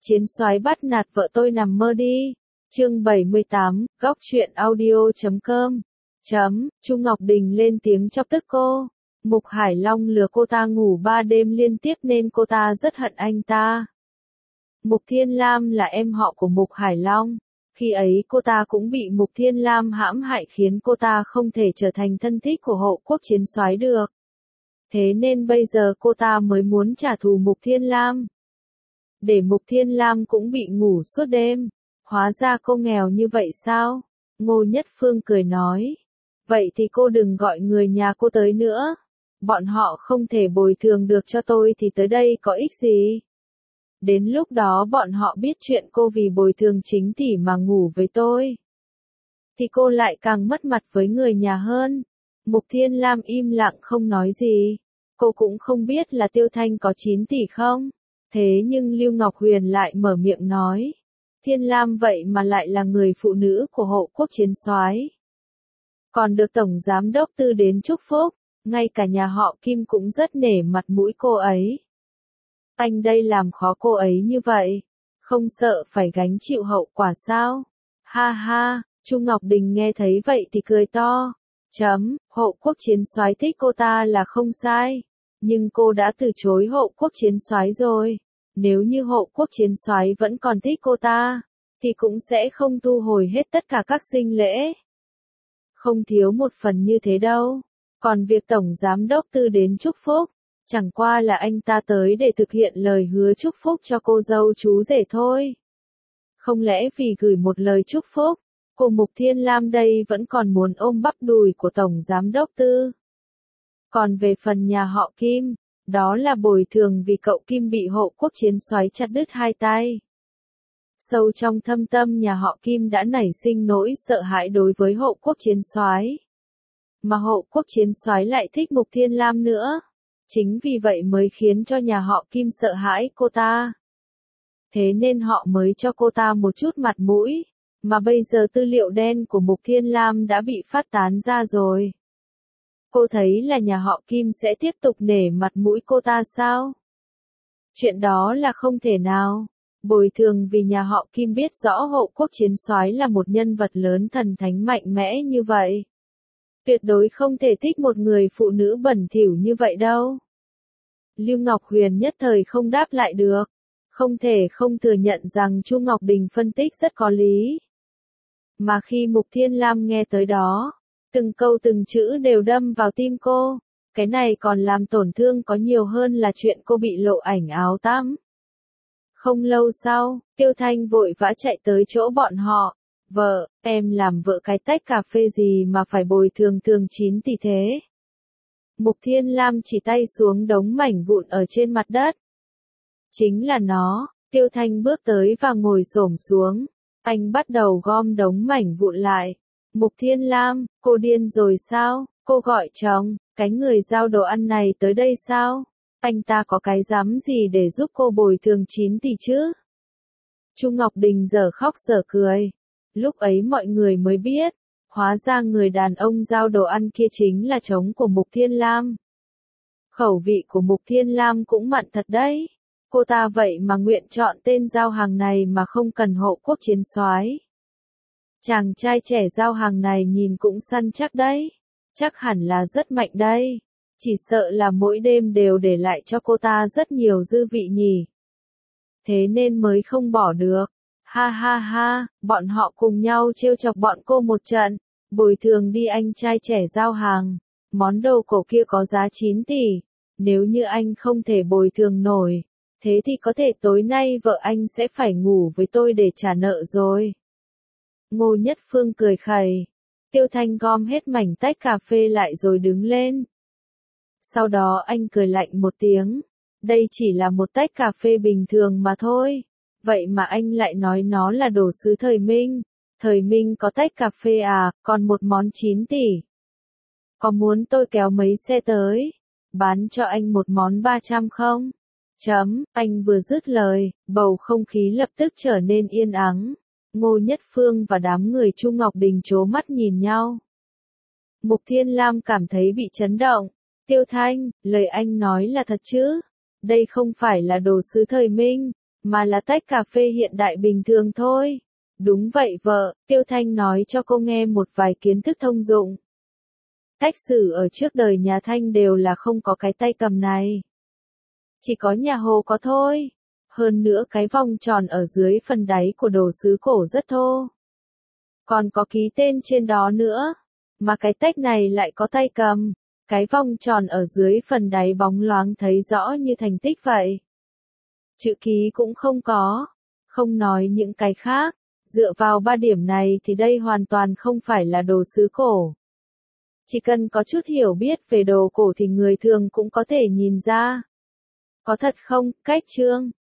Chiến soái bắt nạt vợ tôi nằm mơ đi. Chương 78, góc truyện audio.com. Chu Ngọc Đình lên tiếng chọc tức cô. Mục Hải Long lừa cô ta ngủ 3 đêm liên tiếp nên cô ta rất hận anh ta. Mục Thiên Lam là em họ của Mục Hải Long. Khi ấy cô ta cũng bị Mục Thiên Lam hãm hại khiến cô ta không thể trở thành thân thích của Hộ Quốc chiến soái được. Thế nên bây giờ cô ta mới muốn trả thù Mục Thiên Lam. Để Mục Thiên Lam cũng bị ngủ suốt đêm. Hóa ra cô nghèo như vậy sao? Ngô Nhất Phương cười nói. Vậy thì cô đừng gọi người nhà cô tới nữa. Bọn họ không thể bồi thường được cho tôi thì tới đây có ích gì? Đến lúc đó bọn họ biết chuyện cô vì bồi thường chính tỷ mà ngủ với tôi. Thì cô lại càng mất mặt với người nhà hơn. Mục Thiên Lam im lặng không nói gì. Cô cũng không biết là Tiêu Thanh có 9 tỷ không? Thế nhưng Lưu Ngọc Huyền lại mở miệng nói. Thiên Lam vậy mà lại là người phụ nữ của Hộ Quốc chiến soái. Còn được Tổng Giám Đốc Tư đến chúc phúc, ngay cả nhà họ Kim cũng rất nể mặt mũi cô ấy. Anh đây làm khó cô ấy như vậy, không sợ phải gánh chịu hậu quả sao? Ha ha, Chu Ngọc Đình nghe thấy vậy thì cười to. Hộ Quốc chiến soái thích cô ta là không sai, nhưng cô đã từ chối Hộ Quốc chiến soái rồi. Nếu như Hộ Quốc chiến soái vẫn còn thích cô ta, thì cũng sẽ không thu hồi hết tất cả các sinh lễ. Không thiếu một phần như thế đâu. Còn việc Tổng Giám Đốc Tư đến chúc phúc, chẳng qua là anh ta tới để thực hiện lời hứa chúc phúc cho cô dâu chú rể thôi. Không lẽ vì gửi một lời chúc phúc, cô Mục Thiên Lam đây vẫn còn muốn ôm bắp đùi của Tổng Giám Đốc Tư? Còn về phần nhà họ Kim, đó là bồi thường vì cậu Kim bị Hộ Quốc chiến soái chặt đứt hai tay. Sâu trong thâm tâm nhà họ Kim đã nảy sinh nỗi sợ hãi đối với Hộ Quốc chiến soái. Mà Hộ Quốc chiến soái lại thích Mục Thiên Lam nữa. Chính vì vậy mới khiến cho nhà họ Kim sợ hãi cô ta. Thế nên họ mới cho cô ta một chút mặt mũi. Mà bây giờ tư liệu đen của Mục Thiên Lam đã bị phát tán ra rồi. Cô thấy là nhà họ Kim sẽ tiếp tục nể mặt mũi cô ta sao? Chuyện đó là không thể nào. Bồi thường vì nhà họ Kim biết rõ Hộ Quốc chiến soái là một nhân vật lớn thần thánh mạnh mẽ như vậy. Tuyệt đối không thể thích một người phụ nữ bẩn thỉu như vậy đâu. Lưu Ngọc Huyền nhất thời không đáp lại được. Không thể không thừa nhận rằng Chu Ngọc Đình phân tích rất có lý. Mà khi Mục Thiên Lam nghe tới đó, từng câu từng chữ đều đâm vào tim cô. Cái này còn làm tổn thương có nhiều hơn là chuyện cô bị lộ ảnh áo tắm. Không lâu sau, Tiêu Thanh vội vã chạy tới chỗ bọn họ. Vợ, em làm vợ cái tách cà phê gì mà phải bồi thường 9 tỷ thế? Mục Thiên Lam chỉ tay xuống đống mảnh vụn ở trên mặt đất. Chính là nó. Tiêu Thanh bước tới và ngồi xổm xuống. Anh bắt đầu gom đống mảnh vụn lại. Mục Thiên Lam, cô điên rồi sao? Cô gọi chồng, cái người giao đồ ăn này tới đây sao? Anh ta có cái dám gì để giúp cô bồi thường 9 tỷ chứ? Chu Ngọc Đình dở khóc dở cười. Lúc ấy mọi người mới biết, hóa ra người đàn ông giao đồ ăn kia chính là chồng của Mục Thiên Lam. Khẩu vị của Mục Thiên Lam cũng mặn thật đấy. Cô ta vậy mà nguyện chọn tên giao hàng này mà không cần Hộ Quốc chiến soái. Chàng trai trẻ giao hàng này nhìn cũng săn chắc đấy. Chắc hẳn là rất mạnh đây. Chỉ sợ là mỗi đêm đều để lại cho cô ta rất nhiều dư vị nhỉ. Thế nên mới không bỏ được. Ha ha ha, bọn họ cùng nhau trêu chọc bọn cô một trận. Bồi thường đi anh trai trẻ giao hàng. Món đồ cổ kia có giá 9 tỷ. Nếu như anh không thể bồi thường nổi, thế thì có thể tối nay vợ anh sẽ phải ngủ với tôi để trả nợ rồi. Ngô Nhất Phương cười khẩy. Tiêu Thanh gom hết mảnh tách cà phê lại rồi đứng lên. Sau đó anh cười lạnh một tiếng. Đây chỉ là một tách cà phê bình thường mà thôi. Vậy mà anh lại nói nó là đồ sứ thời Minh. Thời Minh có tách cà phê à, còn một món 9 tỷ. Có muốn tôi kéo mấy xe tới, bán cho anh một món 300 không? Anh vừa dứt lời, bầu không khí lập tức trở nên yên ắng. Ngô Nhất Phương và đám người Chu Ngọc Đình trố mắt nhìn nhau. Mục Thiên Lam cảm thấy bị chấn động. Tiêu Thanh, lời anh nói là thật chứ? Đây không phải là đồ sứ thời Minh. mà là tách cà phê hiện đại bình thường thôi. Đúng vậy vợ, Tiêu Thanh nói cho cô nghe một vài kiến thức thông dụng. Tách sử ở trước đời nhà Thanh đều là không có cái tay cầm này. Chỉ có nhà Hồ có thôi. Hơn nữa cái vòng tròn ở dưới phần đáy của đồ sứ cổ rất thô. Còn có ký tên trên đó nữa. Mà cái tách này lại có tay cầm. Cái vòng tròn ở dưới phần đáy bóng loáng thấy rõ như thành tích vậy. Chữ ký cũng không có. Không nói những cái khác. Dựa vào 3 điểm này thì đây hoàn toàn không phải là đồ sứ cổ. Chỉ cần có chút hiểu biết về đồ cổ thì người thường cũng có thể nhìn ra. Có thật không, Cách Trương?